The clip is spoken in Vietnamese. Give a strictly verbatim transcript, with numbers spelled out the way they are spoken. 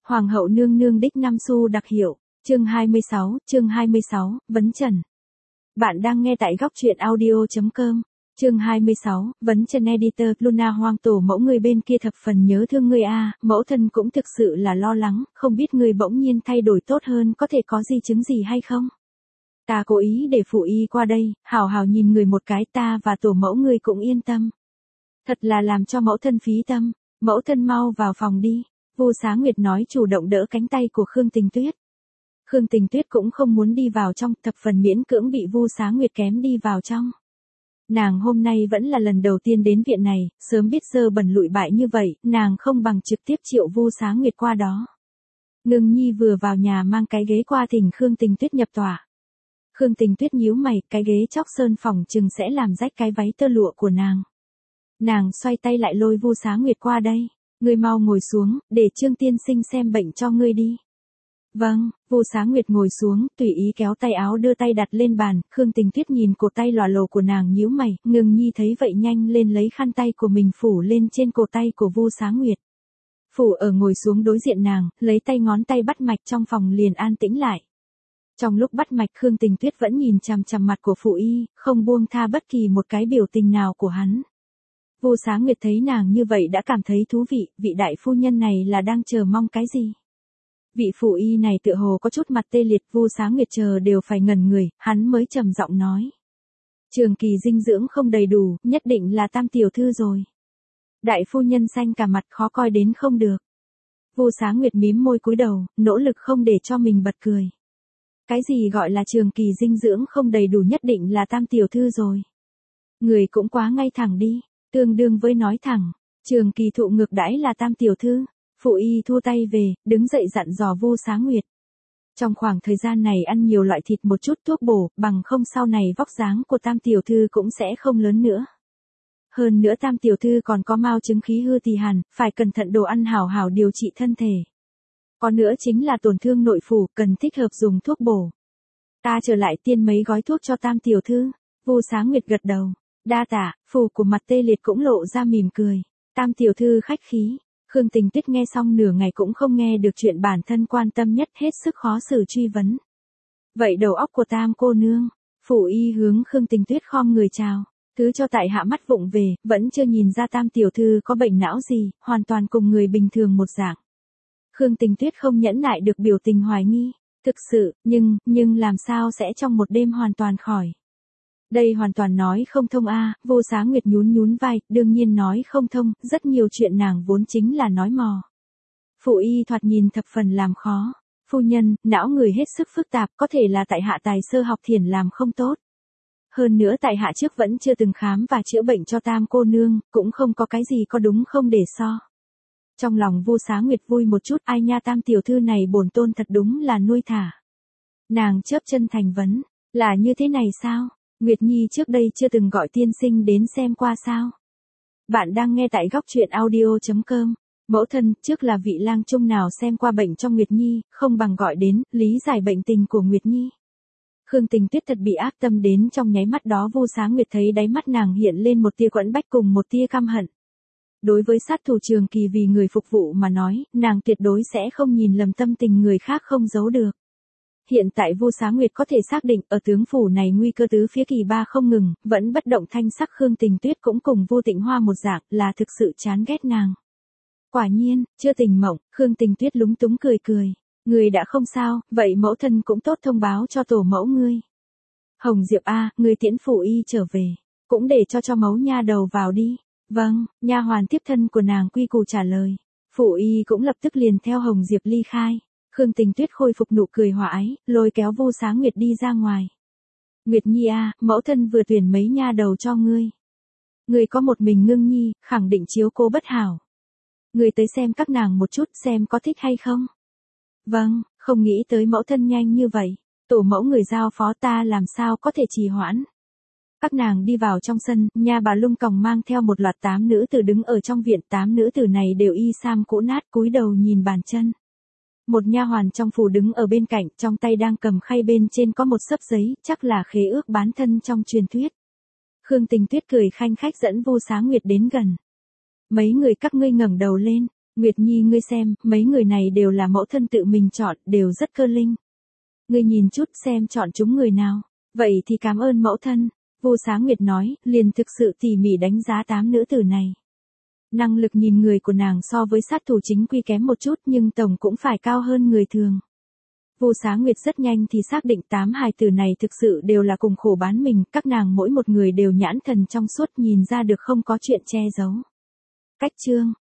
Hoàng hậu nương nương đích năm xu đặc hiệu, chương hai mươi sáu, chương hai mươi sáu, vấn trần. Bạn đang nghe tại góc truyện audio chấm com, chương hai mươi sáu, vấn trần editor, Luna Hoang tổ mẫu người bên kia thập phần nhớ thương ngươi a, mẫu thân cũng thực sự là lo lắng, không biết ngươi bỗng nhiên thay đổi tốt hơn có thể có di chứng gì hay không? Ta cố ý để phụ y qua đây, hào hào nhìn người một cái ta và tổ mẫu ngươi cũng yên tâm. Thật là làm cho mẫu thân phí tâm, mẫu thân mau vào phòng đi. Vu Xá Nguyệt nói chủ động đỡ cánh tay của Khương Tình Tuyết. Khương Tình Tuyết cũng không muốn đi vào trong, thập phần miễn cưỡng bị Vu Xá Nguyệt kém đi vào trong. Nàng hôm nay vẫn là lần đầu tiên đến viện này, sớm biết dơ bẩn lụi bại như vậy, nàng không bằng trực tiếp triệu Vu Xá Nguyệt qua đó. Ngưng Nhi vừa vào nhà mang cái ghế qua thỉnh Khương Tình Tuyết nhập tòa. Khương Tình Tuyết nhíu mày, cái ghế chóc sơn phòng chừng sẽ làm rách cái váy tơ lụa của nàng. Nàng xoay tay lại lôi Vu Xá Nguyệt qua đây. Ngươi mau ngồi xuống, để Trương tiên sinh xem bệnh cho ngươi đi. Vâng, Vu Xá Nguyệt ngồi xuống, tùy ý kéo tay áo đưa tay đặt lên bàn, Khương Tình Tuyết nhìn cổ tay lòa lồ của nàng nhíu mày, Ngưng Nhi thấy vậy nhanh lên lấy khăn tay của mình phủ lên trên cổ tay của Vu Xá Nguyệt. Phủ ở ngồi xuống đối diện nàng, lấy tay ngón tay bắt mạch trong phòng liền an tĩnh lại. Trong lúc bắt mạch Khương Tình Tuyết vẫn nhìn chằm chằm mặt của phụ y, không buông tha bất kỳ một cái biểu tình nào của hắn. Vu Xá Nguyệt thấy nàng như vậy đã cảm thấy thú vị, vị đại phu nhân này là đang chờ mong cái gì? Vị phụ y này tựa hồ có chút mặt tê liệt, Vu Xá Nguyệt chờ đều phải ngẩn người, hắn mới trầm giọng nói. Trường kỳ dinh dưỡng không đầy đủ, nhất định là Tam tiểu thư rồi. Đại phu nhân xanh cả mặt khó coi đến không được. Vu Xá Nguyệt mím môi cúi đầu, nỗ lực không để cho mình bật cười. Cái gì gọi là trường kỳ dinh dưỡng không đầy đủ nhất định là Tam tiểu thư rồi. Người cũng quá ngay thẳng đi. Tương đương với nói thẳng, trường kỳ thụ ngược đãi là Tam tiểu thư. Phụ y thua tay về, đứng dậy dặn dò Vu Xá Nguyệt. Trong khoảng thời gian này ăn nhiều loại thịt một chút thuốc bổ, bằng không sau này vóc dáng của Tam tiểu thư cũng sẽ không lớn nữa. Hơn nữa Tam tiểu thư còn có mao chứng khí hư tỳ hàn, phải cẩn thận đồ ăn hảo hảo điều trị thân thể. Còn nữa chính là tổn thương nội phủ, cần thích hợp dùng thuốc bổ. Ta trở lại tiên mấy gói thuốc cho Tam tiểu thư. Vu Xá Nguyệt gật đầu. Đa tạ, phủ của mặt tê liệt cũng lộ ra mỉm cười. Tam tiểu thư khách khí. Khương Tình Tuyết nghe xong nửa ngày cũng không nghe được chuyện bản thân quan tâm nhất, hết sức khó xử truy vấn. Vậy đầu óc của Tam cô nương. Phủ y hướng Khương Tình Tuyết khom người chào. Thứ cho tại hạ mắt vụng về, vẫn chưa nhìn ra Tam tiểu thư có bệnh não gì, hoàn toàn cùng người bình thường một dạng. Khương Tình Tuyết không nhẫn nại được biểu tình hoài nghi. Thực sự, nhưng, nhưng làm sao sẽ trong một đêm hoàn toàn khỏi. Đây hoàn toàn nói không thông a, à, Vu Xá Nguyệt nhún nhún vai, đương nhiên nói không thông, rất nhiều chuyện nàng vốn chính là nói mò. Phụ y thoạt nhìn thập phần làm khó. Phu nhân, não người hết sức phức tạp, có thể là tại hạ tài sơ học thiền làm không tốt. Hơn nữa tại hạ trước vẫn chưa từng khám và chữa bệnh cho Tam cô nương, cũng không có cái gì có đúng không để so. Trong lòng Vu Xá Nguyệt vui một chút, ai nha, Tam tiểu thư này bổn tôn thật đúng là nuôi thả. Nàng chớp chân thành vấn, là như thế này sao? Nguyệt Nhi trước đây chưa từng gọi tiên sinh đến xem qua sao? Bạn đang nghe tại góc truyện audio chấm com. Mẫu thân, trước là vị lang trung nào xem qua bệnh cho Nguyệt Nhi, không bằng gọi đến, lý giải bệnh tình của Nguyệt Nhi. Khương Tình Tuyết thật bị ác tâm đến trong nháy mắt đó. Vu Xá Nguyệt thấy đáy mắt nàng hiện lên một tia quẫn bách cùng một tia căm hận. Đối với sát thủ trường kỳ vì người phục vụ mà nói, nàng tuyệt đối sẽ không nhìn lầm tâm tình người khác không giấu được. Hiện tại Vu Xá Nguyệt có thể xác định ở tướng phủ này nguy cơ tứ phía kỳ ba không ngừng, vẫn bất động thanh sắc. Khương Tình Tuyết cũng cùng Vu Tịnh Hoa một dạng, là thực sự chán ghét nàng. Quả nhiên, chưa tỉnh mộng, Khương Tình Tuyết lúng túng cười cười. Người đã không sao, vậy mẫu thân cũng tốt thông báo cho tổ mẫu ngươi. Hồng Diệp a, người tiễn phủ y trở về, cũng để cho cho mẫu nha đầu vào đi. Vâng, nha hoàn tiếp thân của nàng quy củ trả lời. Phủ y cũng lập tức liền theo Hồng Diệp ly khai. Khương Tình Tuyết khôi phục nụ cười hòa ái, lôi kéo Vu Xá Nguyệt đi ra ngoài. Nguyệt Nhi a, mẫu thân vừa tuyển mấy nha đầu cho ngươi. Ngươi có một mình Ngưng Nhi, khẳng định chiếu cố bất hảo. Ngươi tới xem các nàng một chút xem có thích hay không. Vâng, không nghĩ tới mẫu thân nhanh như vậy. Tổ mẫu người giao phó ta làm sao có thể trì hoãn. Các nàng đi vào trong sân, nha bà Lung Còng mang theo một loạt tám nữ tử đứng ở trong viện. Tám nữ tử này đều y sam cũ nát, cúi đầu nhìn bàn chân. Một nha hoàn trong phủ đứng ở bên cạnh, trong tay đang cầm khay, bên trên có một xấp giấy, chắc là khế ước bán thân trong truyền thuyết. Khương Tình Tuyết cười khanh khách dẫn Vu Xá Nguyệt đến gần. Mấy người các ngươi ngẩng đầu lên, Nguyệt Nhi ngươi xem, mấy người này đều là mẫu thân tự mình chọn, đều rất cơ linh. Ngươi nhìn chút xem chọn chúng người nào. Vậy thì cảm ơn mẫu thân. Vu Xá Nguyệt nói, liền thực sự tỉ mỉ đánh giá tám nữ tử này. Năng lực nhìn người của nàng so với sát thủ chính quy kém một chút nhưng tổng cũng phải cao hơn người thường. Vu Xá Nguyệt rất nhanh thì xác định tám hài tử này thực sự đều là cùng khổ bán mình, các nàng mỗi một người đều nhãn thần trong suốt nhìn ra được không có chuyện che giấu. Cách chương